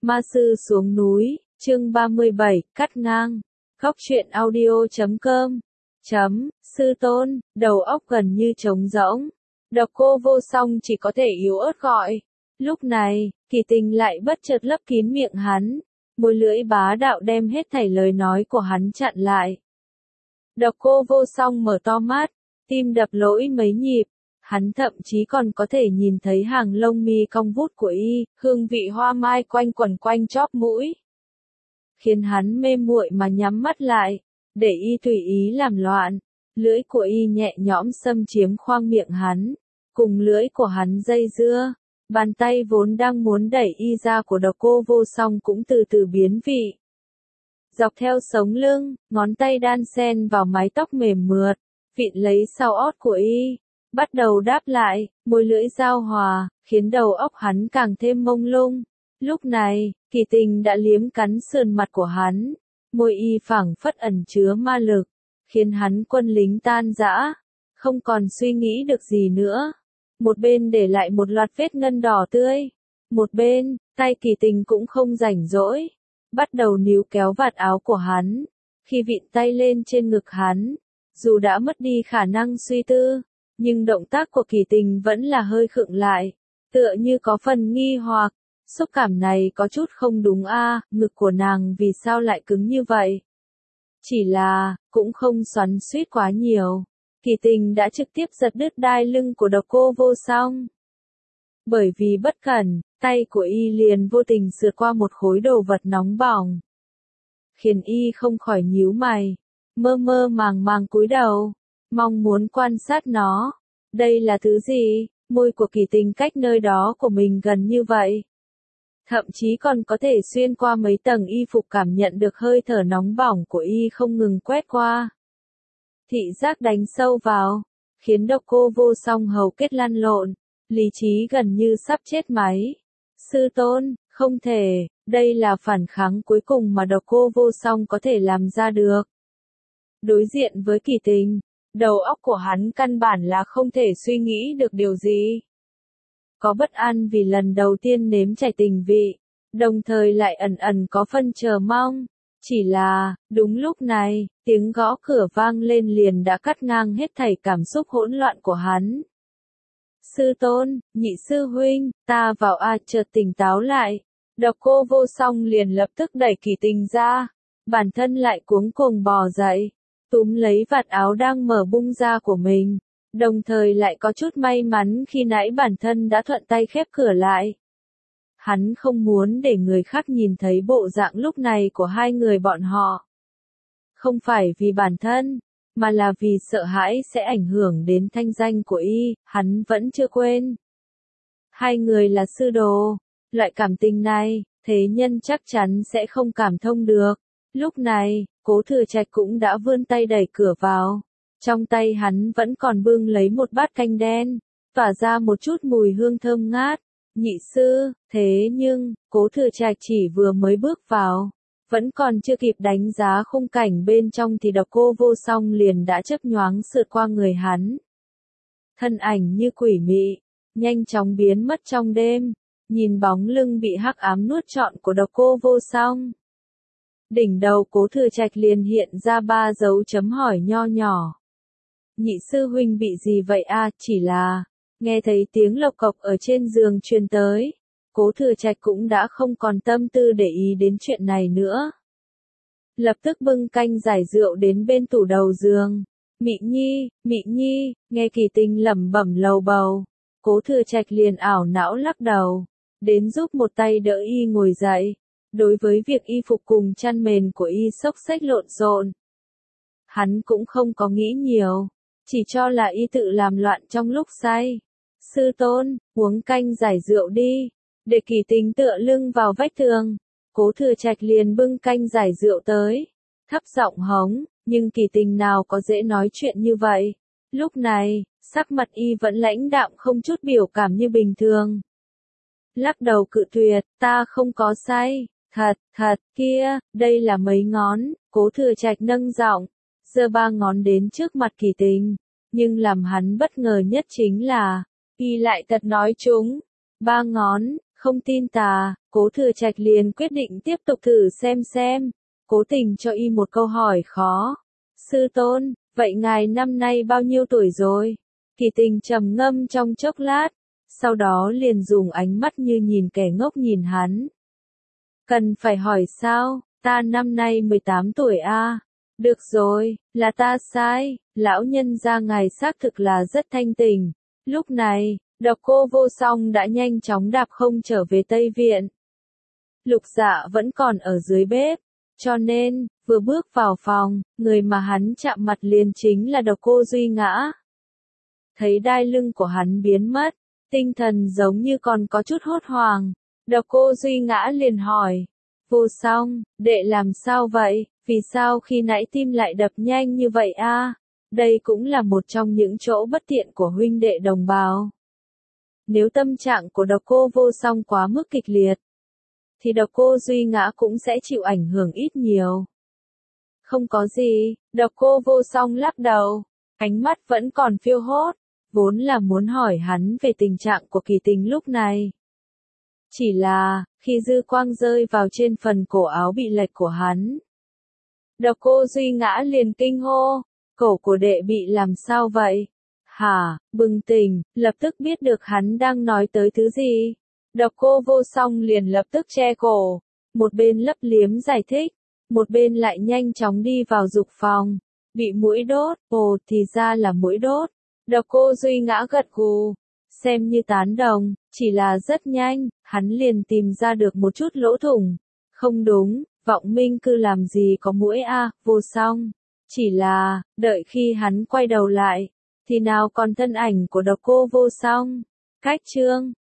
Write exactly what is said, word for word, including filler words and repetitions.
Ma sư xuống núi, chương ba mươi bảy, cắt ngang. Góc truyện audio chấm com. Chấm, sư tôn, đầu óc gần như trống rỗng. Độc Cô Vô Song chỉ có thể yếu ớt gọi. Lúc này, Kỳ Tình lại bất chợt lấp kín miệng hắn. Môi lưỡi bá đạo đem hết thảy lời nói của hắn chặn lại. Độc Cô Vô Song mở to mắt, tim đập lỗi mấy nhịp. Hắn thậm chí còn có thể nhìn thấy hàng lông mi cong vút của y, hương vị hoa mai quanh quẩn quanh chóp mũi. Khiến hắn mê muội mà nhắm mắt lại, để y tùy ý làm loạn. Lưỡi của y nhẹ nhõm xâm chiếm khoang miệng hắn, cùng lưỡi của hắn dây dưa. Bàn tay vốn đang muốn đẩy y ra của Độc Cô Vô Song cũng từ từ biến vị. Dọc theo sống lưng, ngón tay đan xen vào mái tóc mềm mượt, vịn lấy sau ót của y. Bắt đầu đáp lại, môi lưỡi giao hòa, khiến đầu óc hắn càng thêm mông lung. Lúc này, Kỳ Tình đã liếm cắn sườn mặt của hắn, môi y phảng phất ẩn chứa ma lực, khiến hắn quân lính tan rã, không còn suy nghĩ được gì nữa. Một bên để lại một loạt vết ngân đỏ tươi, một bên, tay Kỳ Tình cũng không rảnh rỗi, bắt đầu níu kéo vạt áo của hắn. Khi vịn tay lên trên ngực hắn, dù đã mất đi khả năng suy tư, nhưng động tác của Kỳ Tình vẫn là hơi khựng lại, tựa như có phần nghi hoặc. Xúc cảm này có chút không đúng a, à, ngực của nàng vì sao lại cứng như vậy? Chỉ là, cũng không xoắn xuýt quá nhiều. Kỳ Tình đã trực tiếp giật đứt đai lưng của Độc Cô Vô Song. Bởi vì bất cẩn, tay của y liền vô tình sượt qua một khối đồ vật nóng bỏng, khiến y không khỏi nhíu mày, mơ mơ màng màng cúi đầu, mong muốn quan sát nó. Đây là thứ gì? Môi của Kỳ Tình cách nơi đó của mình gần như vậy. Thậm chí còn có thể xuyên qua mấy tầng y phục cảm nhận được hơi thở nóng bỏng của y không ngừng quét qua. Thị giác đánh sâu vào, khiến Độc Cô Vô Song hầu kết lăn lộn, lý trí gần như sắp chết máy. Sư tôn, không thể, đây là phản kháng cuối cùng mà Độc Cô Vô Song có thể làm ra được. Đối diện với Kỳ Tình, đầu óc của hắn căn bản là không thể suy nghĩ được điều gì. Có bất an vì lần đầu tiên nếm trải tình vị, đồng thời lại ẩn ẩn có phân chờ mong. Chỉ là, đúng lúc này, tiếng gõ cửa vang lên liền đã cắt ngang hết thảy cảm xúc hỗn loạn của hắn. Sư tôn, nhị sư huynh, ta vào a. Chợt tỉnh táo lại, Độc Cô Vô Song liền lập tức đẩy Kỳ Tình ra, bản thân lại cuống cuồng bò dậy, túm lấy vạt áo đang mở bung ra của mình. Đồng thời lại có chút may mắn khi nãy bản thân đã thuận tay khép cửa lại. Hắn không muốn để người khác nhìn thấy bộ dạng lúc này của hai người bọn họ. Không phải vì bản thân, mà là vì sợ hãi sẽ ảnh hưởng đến thanh danh của y, hắn vẫn chưa quên. Hai người là sư đồ, loại cảm tình này, thế nhân chắc chắn sẽ không cảm thông được. Lúc này, Cố Thừa Trạch cũng đã vươn tay đẩy cửa vào. Trong tay hắn vẫn còn bưng lấy một bát canh đen, tỏa ra một chút mùi hương thơm ngát. Nhị sư, thế nhưng, Cố Thừa Trạch chỉ vừa mới bước vào, vẫn còn chưa kịp đánh giá khung cảnh bên trong thì Độc Cô Vô Song liền đã chớp nhoáng sượt qua người hắn. Thân ảnh như quỷ mị, nhanh chóng biến mất trong đêm, nhìn bóng lưng bị hắc ám nuốt trọn của Độc Cô Vô Song. Đỉnh đầu Cố Thừa Trạch liền hiện ra ba dấu chấm hỏi nho nhỏ. Nhị sư huynh bị gì vậy a? À? Chỉ là, nghe thấy tiếng lộc cộc ở trên giường truyền tới, Cố Thừa Trạch cũng đã không còn tâm tư để ý đến chuyện này nữa. Lập tức bưng canh giải rượu đến bên tủ đầu giường. Mị Nhi, Mị Nhi, nghe Kỳ Tình lẩm bẩm lầu bầu, Cố Thừa Trạch liền ảo não lắc đầu, đến giúp một tay đỡ y ngồi dậy. Đối với việc y phục cùng chăn mền của y xốc xếch lộn xộn, hắn cũng không có nghĩ nhiều, chỉ cho là y tự làm loạn trong lúc say. Sư tôn, uống canh giải rượu đi, để Kỳ Tình tựa lưng vào vách tường. Cố Thừa Trạch liền bưng canh giải rượu tới, thấp giọng hống, nhưng Kỳ Tình nào có dễ nói chuyện như vậy. Lúc này, sắc mặt y vẫn lãnh đạm không chút biểu cảm như bình thường. Lắc đầu cự tuyệt, ta không có say. Thật, thật, kia, đây là mấy ngón. Cố Thừa Trạch nâng giọng, giơ ba ngón đến trước mặt Kỳ Tình, nhưng làm hắn bất ngờ nhất chính là, y lại thật nói chúng, ba ngón, Không tin tà, Cố Thừa Trạch liền quyết định tiếp tục thử xem xem, cố tình cho y một câu hỏi khó. Sư tôn, vậy ngài năm nay bao nhiêu tuổi rồi? Kỳ Tình trầm ngâm trong chốc lát, sau đó liền dùng ánh mắt như nhìn kẻ ngốc nhìn hắn. Cần phải hỏi sao, ta năm nay mười tám tuổi a. À? Được rồi, là ta sai, lão nhân gia ngài xác thực là rất thanh tình. Lúc này, Độc Cô Vô Song đã nhanh chóng đạp không trở về Tây Viện. Lục Dạ vẫn còn ở dưới bếp, cho nên, vừa bước vào phòng, người mà hắn chạm mặt liền chính là Độc Cô Duy Ngã. Thấy đai lưng của hắn biến mất, tinh thần giống như còn có chút hốt hoảng, Độc Cô Duy Ngã liền hỏi, Vô Song, đệ làm sao vậy, vì sao khi nãy tim lại đập nhanh như vậy a? À? Đây cũng là một trong những chỗ bất tiện của huynh đệ đồng bào. Nếu tâm trạng của Độc Cô Vô Song quá mức kịch liệt, thì Độc Cô Duy Ngã cũng sẽ chịu ảnh hưởng ít nhiều. Không có gì, Độc Cô Vô Song lắc đầu, ánh mắt vẫn còn phiêu hốt, vốn là muốn hỏi hắn về tình trạng của Kỳ Tình lúc này. Chỉ là, khi dư quang rơi vào trên phần cổ áo bị lệch của hắn, Độc Cô Duy Ngã liền kinh hô, cổ của đệ bị làm sao vậy? Hả, bừng tỉnh, lập tức biết được hắn đang nói tới thứ gì. Độc Cô Vô Song liền lập tức che cổ, một bên lấp liếm giải thích, một bên lại nhanh chóng đi vào dục phòng. Bị muỗi đốt, ồ thì ra là muỗi đốt. Độc Cô Duy Ngã gật gù, xem như tán đồng, chỉ là rất nhanh, hắn liền tìm ra được một chút lỗ thủng. Không đúng, Vọng Minh Cư làm gì có muỗi a, à, Vô Song. Chỉ là, đợi khi hắn quay đầu lại, thì nào còn thân ảnh của Độc Cô Vô Song. Cách chương